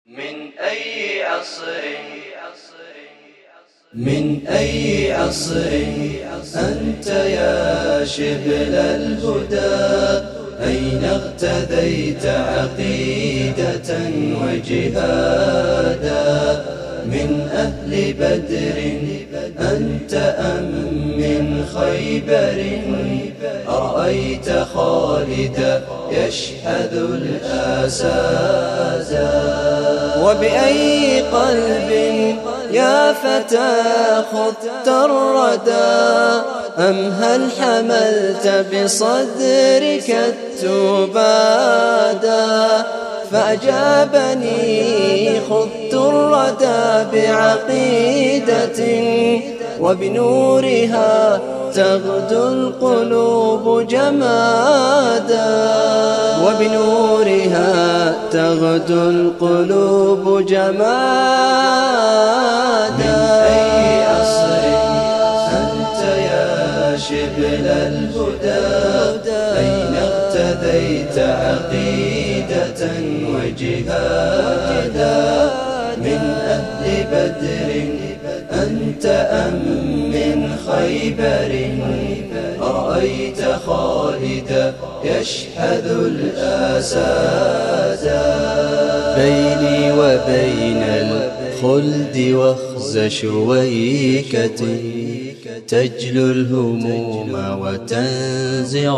من أي عصر أنت يا شبل الهدى؟ أين اغتديت عقيدة وجهادا؟ من أهل بدر أنت أم من خيبر؟ أرأيت خالدا يشحذ الآسادا؟ وبأي قلب يا فتى خذت الردى؟ أم هل حملت بصدرك التبادا؟ فأجابني خذت الردى بعقيدة وبنورها تغدو القلوب جمادا، وبنورها تغدو القلوب جمادا. من أي عصر أنت يا شبل الهدى؟ أين اغتديت عقيدة وجهادا؟ من أهل بدر أنت أم من خيبر؟ أرأيت خالدا يشحذ الآسادا؟ بيني وبين الخلد وخز شويكة تجلو الهموم وتنزع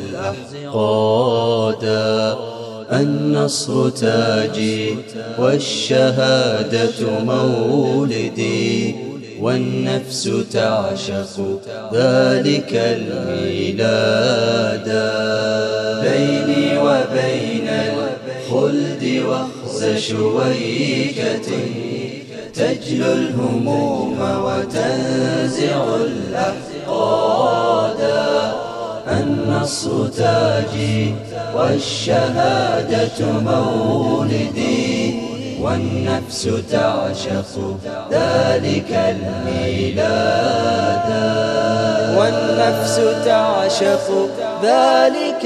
الأحقادا. النصر تاجي والشهادة مولدي، والنفس تعشق ذلك الميلادا. بيني وبين الخلد وخز شويكة تجلو الهموم وتنزع الأحقادا. النصر تاجي والشهادة مولدي، والنفس تعشق ذلك الميلادا. والنفس تعشق ذلك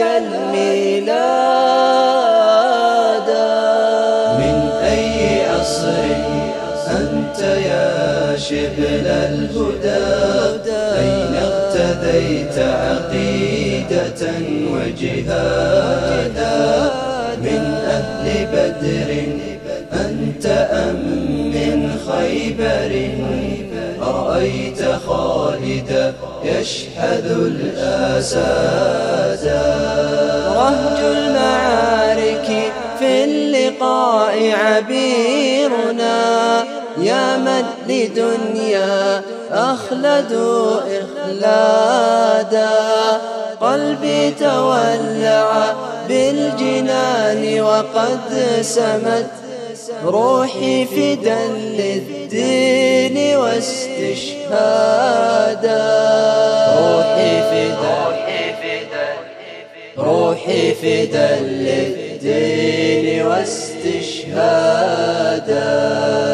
الميلادا. من أي عصر أنت يا شبل الهدى؟ أين اغتديت عقيدة وجهادا؟ من أهل بدر أنت أم من خيبر؟ أرأيت خالدا يشحذ الآسادا؟ رهج المعارك في اللقاء عبيرنا، يا من لدنيا أخلدوا إخلادا. قلبي تولع بالجنان وقد سمت روحي فدا للدين واستشهادا. روحي فدا للدين واستشهادا.